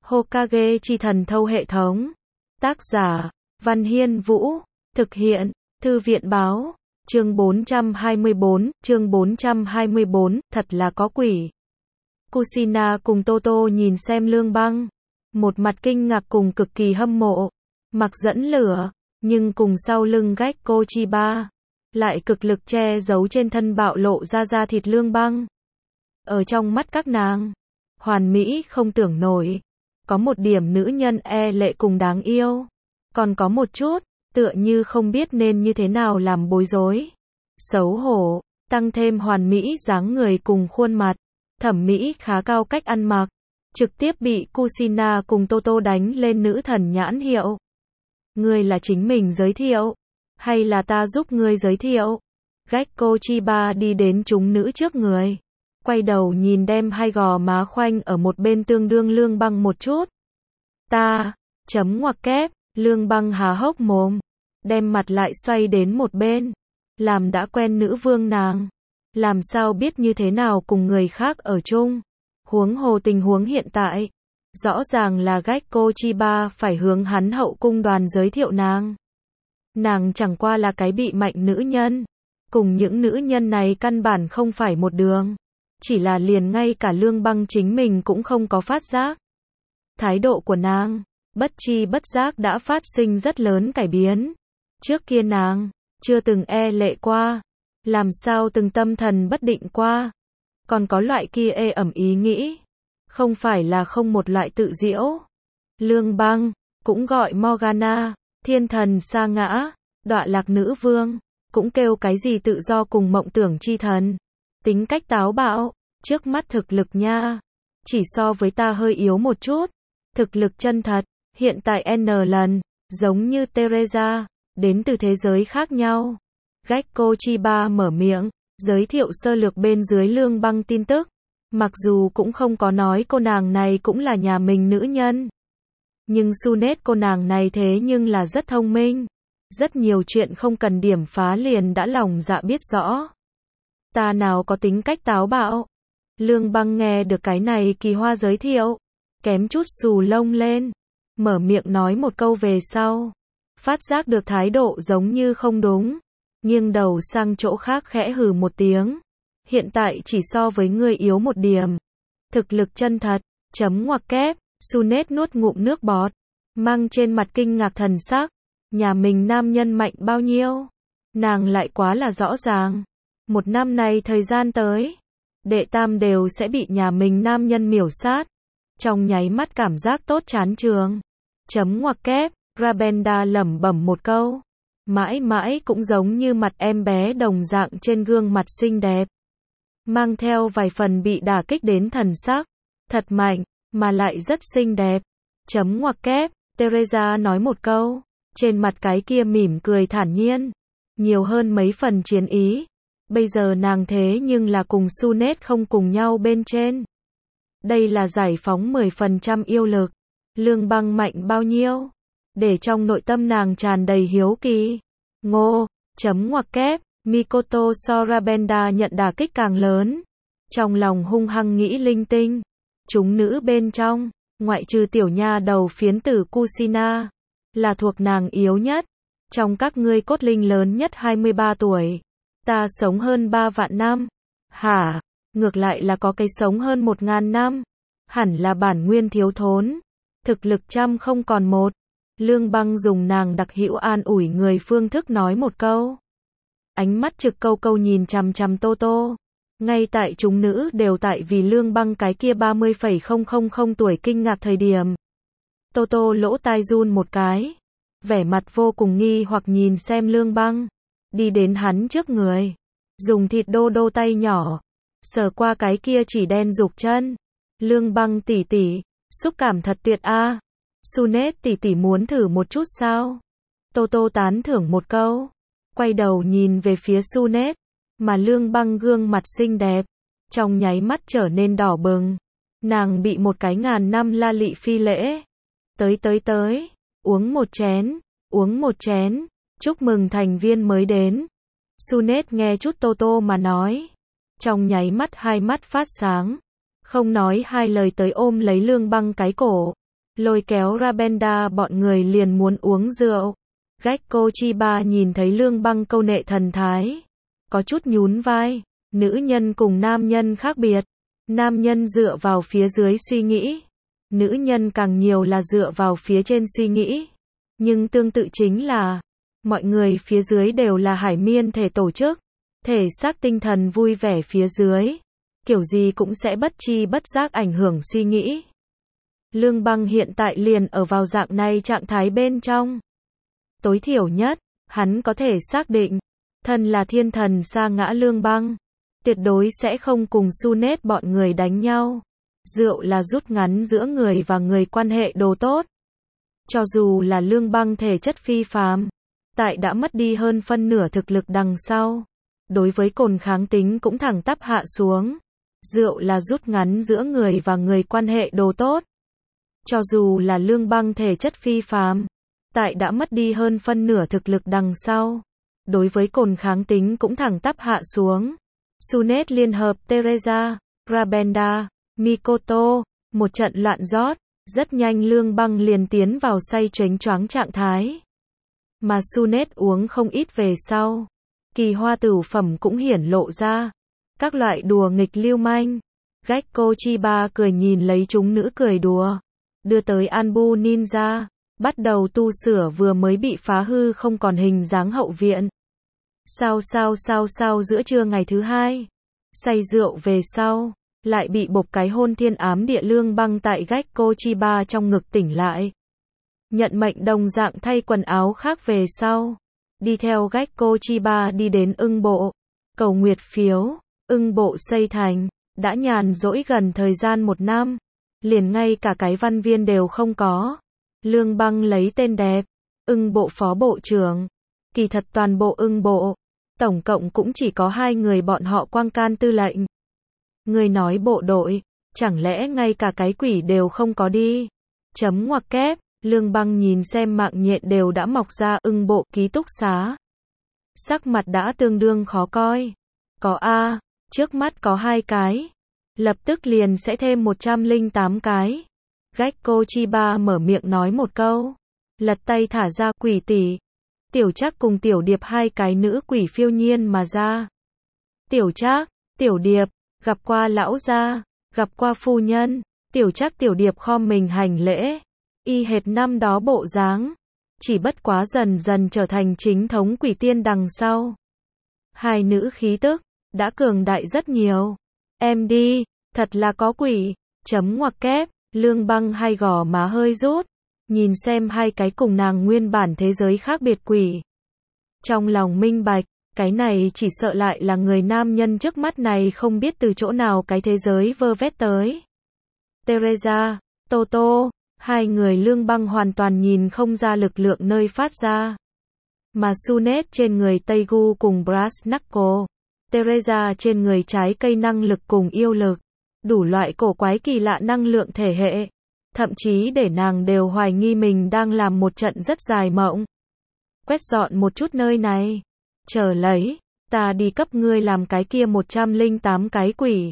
Hokage chi thần thâu hệ thống. Tác giả, Văn Hiên Vũ. Thực hiện, Thư viện báo. Chương 424, thật là có quỷ. Kushina cùng Toto nhìn xem Lương Băng. Một mặt kinh ngạc cùng cực kỳ hâm mộ. Mặc dẫn lửa, nhưng cùng sau lưng Gekko Chiba. Lại cực lực che giấu trên thân bạo lộ ra da thịt Lương Băng. Ở trong mắt các nàng, hoàn mỹ không tưởng nổi. Có một điểm nữ nhân e lệ cùng đáng yêu. Còn có một chút, tựa như không biết nên như thế nào làm bối rối. Xấu hổ, tăng thêm hoàn mỹ dáng người cùng khuôn mặt. Thẩm mỹ khá cao cách ăn mặc. Trực tiếp bị Kushina cùng Toto đánh lên nữ thần nhãn hiệu. Ngươi là chính mình giới thiệu? Hay là ta giúp ngươi giới thiệu? Gekko Chiba đi đến chúng nữ trước người. Quay đầu nhìn đem hai gò má khoanh ở một bên tương đương Lương Băng một chút. Ta, chấm ngoặc kép, Lương Băng há hốc mồm. Đem mặt lại xoay đến một bên. Làm đã quen nữ vương nàng. Làm sao biết như thế nào cùng người khác ở chung. Huống hồ tình huống hiện tại. Rõ ràng là Gekko Chiba phải hướng hắn hậu cung đoàn giới thiệu nàng. Nàng chẳng qua là cái bị mạnh nữ nhân. Cùng những nữ nhân này căn bản không phải một đường. Chỉ là liền ngay cả Lương Băng chính mình cũng không có phát giác. Thái độ của nàng, bất chi bất giác đã phát sinh rất lớn cải biến. Trước kia nàng, chưa từng e lệ qua. Làm sao từng tâm thần bất định qua. Còn có loại kia ê ẩm ý nghĩ. Không phải là không một loại tự diễu. Lương Băng, cũng gọi Morgana, thiên thần sa ngã, đọa lạc nữ vương. Cũng kêu cái gì tự do cùng mộng tưởng chi thần. Tính cách táo bạo, trước mắt thực lực nha. Chỉ so với ta hơi yếu một chút. Thực lực chân thật, hiện tại N lần, giống như Teresa, đến từ thế giới khác nhau. Gekko Chiba mở miệng, giới thiệu sơ lược bên dưới Lương Băng tin tức. Mặc dù cũng không có nói cô nàng này cũng là nhà mình nữ nhân. Nhưng Sunet cô nàng này thế nhưng là rất thông minh. Rất nhiều chuyện không cần điểm phá liền đã lòng dạ biết rõ. Ta nào có tính cách táo bạo. Lương Băng nghe được cái này kỳ hoa giới thiệu. Kém chút xù lông lên. Mở miệng nói một câu về sau. Phát giác được thái độ giống như không đúng. Nghiêng đầu sang chỗ khác khẽ hừ một tiếng. Hiện tại chỉ so với ngươi yếu một điểm. Thực lực chân thật, chấm ngoặc kép, Sunet nuốt ngụm nước bọt. Mang trên mặt kinh ngạc thần sắc. Nhà mình nam nhân mạnh bao nhiêu? Nàng lại quá là rõ ràng. Một năm này thời gian tới. Đệ tam đều sẽ bị nhà mình nam nhân miểu sát. Trong nháy mắt cảm giác tốt chán trường. Chấm ngoặc kép, Rabenda lẩm bẩm một câu. Mãi mãi cũng giống như mặt em bé đồng dạng trên gương mặt xinh đẹp. Mang theo vài phần bị đả kích đến thần sắc. Thật mạnh, mà lại rất xinh đẹp. Chấm ngoặc kép, Teresa nói một câu. Trên mặt cái kia mỉm cười thản nhiên. Nhiều hơn mấy phần chiến ý. Bây giờ nàng thế nhưng là cùng Sunet không cùng nhau bên trên. Đây là giải phóng 10% yêu lực. Lương Băng mạnh bao nhiêu? Để trong nội tâm nàng tràn đầy hiếu kỳ. Ngô, chấm ngoặc kép, Mikoto Sorabenda nhận đả kích càng lớn. Trong lòng hung hăng nghĩ linh tinh. Chúng nữ bên trong, ngoại trừ tiểu nha đầu phiến tử Kushina, là thuộc nàng yếu nhất. Trong các ngươi cốt linh lớn nhất 23 tuổi. Ta sống hơn 3 vạn năm. Hả? Ngược lại là có cái sống hơn 1000 năm. Hẳn là bản nguyên thiếu thốn. Thực lực trăm không còn một. Lương Băng dùng nàng đặc hữu an ủi người phương thức nói một câu. Ánh mắt trực câu câu nhìn chằm chằm Toto. Ngay tại chúng nữ đều tại vì Lương Băng cái kia 30,000 tuổi kinh ngạc thời điểm. Toto lỗ tai run một cái. Vẻ mặt vô cùng nghi hoặc nhìn xem Lương Băng. Đi đến hắn trước người. Dùng thịt đô đô tay nhỏ. Sờ qua cái kia chỉ đen rục chân. Lương Băng tỷ tỷ, xúc cảm thật tuyệt a. Sunet tỷ tỷ muốn thử một chút sao? Toto tán thưởng một câu. Quay đầu nhìn về phía Sunet. Mà Lương Băng gương mặt xinh đẹp. Trong nháy mắt trở nên đỏ bừng. Nàng bị một cái ngàn năm la lị phi lễ. Tới. Uống một chén. Chúc mừng thành viên mới đến. Sunet nghe chút Toto mà nói. Trong nháy mắt hai mắt phát sáng. Không nói hai lời tới ôm lấy Lương Băng cái cổ. lôi kéo Rabenda bọn người liền muốn uống rượu. Gekko Chiba nhìn thấy Lương Băng câu nệ thần thái, có chút nhún vai. Nữ nhân cùng nam nhân khác biệt. Nam nhân dựa vào phía dưới suy nghĩ, nữ nhân càng nhiều là dựa vào phía trên suy nghĩ. Nhưng tương tự chính là, mọi người phía dưới đều là hải miên thể tổ chức, thể xác tinh thần vui vẻ phía dưới, kiểu gì cũng sẽ bất chi bất giác ảnh hưởng suy nghĩ. Lương Băng hiện tại liền ở vào dạng này trạng thái bên trong. Tối thiểu nhất, hắn có thể xác định, thân là thiên thần sa ngã Lương Băng, tuyệt đối sẽ không cùng Sunet bọn người đánh nhau. Rượu là rút ngắn giữa người và người quan hệ đồ tốt. Cho dù là Lương Băng thể chất phi phàm, tại đã mất đi hơn phân nửa thực lực đằng sau, đối với cồn kháng tính cũng thẳng tắp hạ xuống. Rượu là rút ngắn giữa người và người quan hệ đồ tốt. Cho dù là Lương Băng thể chất phi phàm, tại đã mất đi hơn phân nửa thực lực đằng sau, đối với cồn kháng tính cũng thẳng tắp hạ xuống. Sunet liên hợp Teresa, Rabenda, Mikoto, một trận loạn rót, rất nhanh Lương Băng liền tiến vào say chếnh choáng trạng thái. Mà Sunet uống không ít về sau, kỳ hoa tửu phẩm cũng hiển lộ ra, các loại đùa nghịch lưu manh. Gekko Chiba cười nhìn lấy chúng nữ cười đùa, đưa tới Anbu Ninja, bắt đầu tu sửa vừa mới bị phá hư không còn hình dáng hậu viện. Sao giữa trưa ngày thứ hai, say rượu về sau, lại bị bộc cái hôn thiên ám địa. Lương Băng tại Gekko Chiba trong ngực tỉnh lại. Nhận mệnh đồng dạng thay quần áo khác về sau, đi theo Gekko Chiba đi đến ưng bộ, cầu nguyệt phiếu. Ưng bộ xây thành, đã nhàn rỗi gần thời gian 1 năm, liền ngay cả cái văn viên đều không có. Lương Băng lấy tên đẹp, ưng bộ phó bộ trưởng. Kỳ thật toàn bộ ưng bộ, tổng cộng cũng chỉ có 2 người bọn họ quang can tư lệnh. Người nói bộ đội, chẳng lẽ ngay cả cái quỷ đều không có đi? Chấm ngoặc kép, Lương Băng nhìn xem mạng nhện đều đã mọc ra ưng bộ ký túc xá. Sắc mặt đã tương đương khó coi. Có A, trước mắt có 2 cái. Lập tức liền sẽ thêm 108 cái. Gekko Chiba mở miệng nói một câu. Lật tay thả ra quỷ tỷ. Tiểu Trác cùng Tiểu Điệp 2 cái nữ quỷ phiêu nhiên mà ra. Tiểu Trác, Tiểu Điệp, gặp qua lão gia, gặp qua phu nhân. Tiểu Trác Tiểu Điệp khom mình hành lễ, y hệt năm đó bộ dáng, chỉ bất quá dần dần trở thành chính thống quỷ tiên đằng sau. 2 nữ khí tức đã cường đại rất nhiều. Em đi, thật là có quỷ. Chấm ngoặc kép, Lương Băng hai gò má hơi rút, nhìn xem 2 cái cùng nàng nguyên bản thế giới khác biệt quỷ. Trong lòng minh bạch, cái này chỉ sợ lại là người nam nhân trước mắt này không biết từ chỗ nào cái thế giới vơ vét tới. Teresa, Toto, 2 người Lương Băng hoàn toàn nhìn không ra lực lượng nơi phát ra. Mà Sunet trên người Teigu cùng Brass Knuckle, Teresa trên người trái cây năng lực cùng yêu lực, đủ loại cổ quái kỳ lạ năng lượng thể hệ. Thậm chí để nàng đều hoài nghi mình đang làm một trận rất dài mộng. Quét dọn một chút nơi này. Chờ lấy, ta đi cấp ngươi làm cái kia 108 cái quỷ.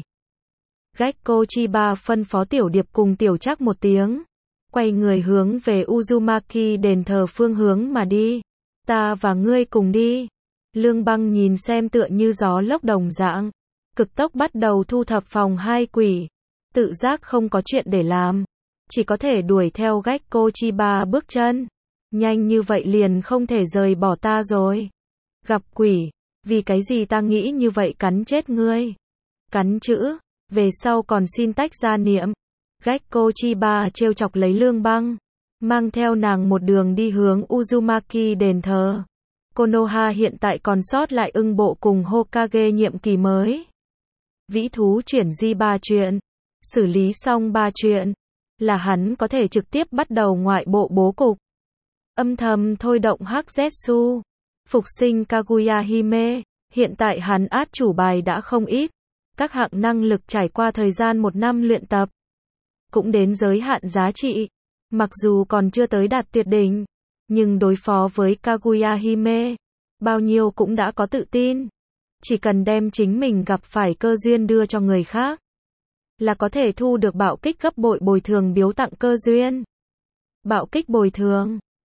Gekko Chiba phân phó Tiểu Điệp cùng Tiểu Trác một tiếng. Quay người hướng về Uzumaki đền thờ phương hướng mà đi. Ta và ngươi cùng đi. Lương Băng nhìn xem tựa như gió lốc đồng dạng. Cực tốc bắt đầu thu thập phòng 2 quỷ. Tự giác không có chuyện để làm. Chỉ có thể đuổi theo Gekko Chiba bước chân. Nhanh như vậy liền không thể rời bỏ ta rồi. Gặp quỷ, vì cái gì ta nghĩ như vậy cắn chết ngươi. Cắn chữ, về sau còn xin tách ra niệm. Gekko Chiba trêu chọc lấy Lương Băng, mang theo nàng một đường đi hướng Uzumaki đền thờ. Konoha hiện tại còn sót lại ưng bộ cùng Hokage nhiệm kỳ mới. Vĩ thú chuyển di 3 chuyện, xử lý xong 3 chuyện, là hắn có thể trực tiếp bắt đầu ngoại bộ bố cục. Âm thầm thôi động Hắc Zetsu, phục sinh Kaguya Hime, hiện tại hắn át chủ bài đã không ít. Các hạng năng lực trải qua thời gian 1 năm luyện tập, cũng đến giới hạn giá trị. Mặc dù còn chưa tới đạt tuyệt đỉnh, nhưng đối phó với Kaguya Hime, bao nhiêu cũng đã có tự tin. Chỉ cần đem chính mình gặp phải cơ duyên đưa cho người khác, là có thể thu được bạo kích gấp bội bồi thường biếu tặng cơ duyên. Bạo kích bồi thường.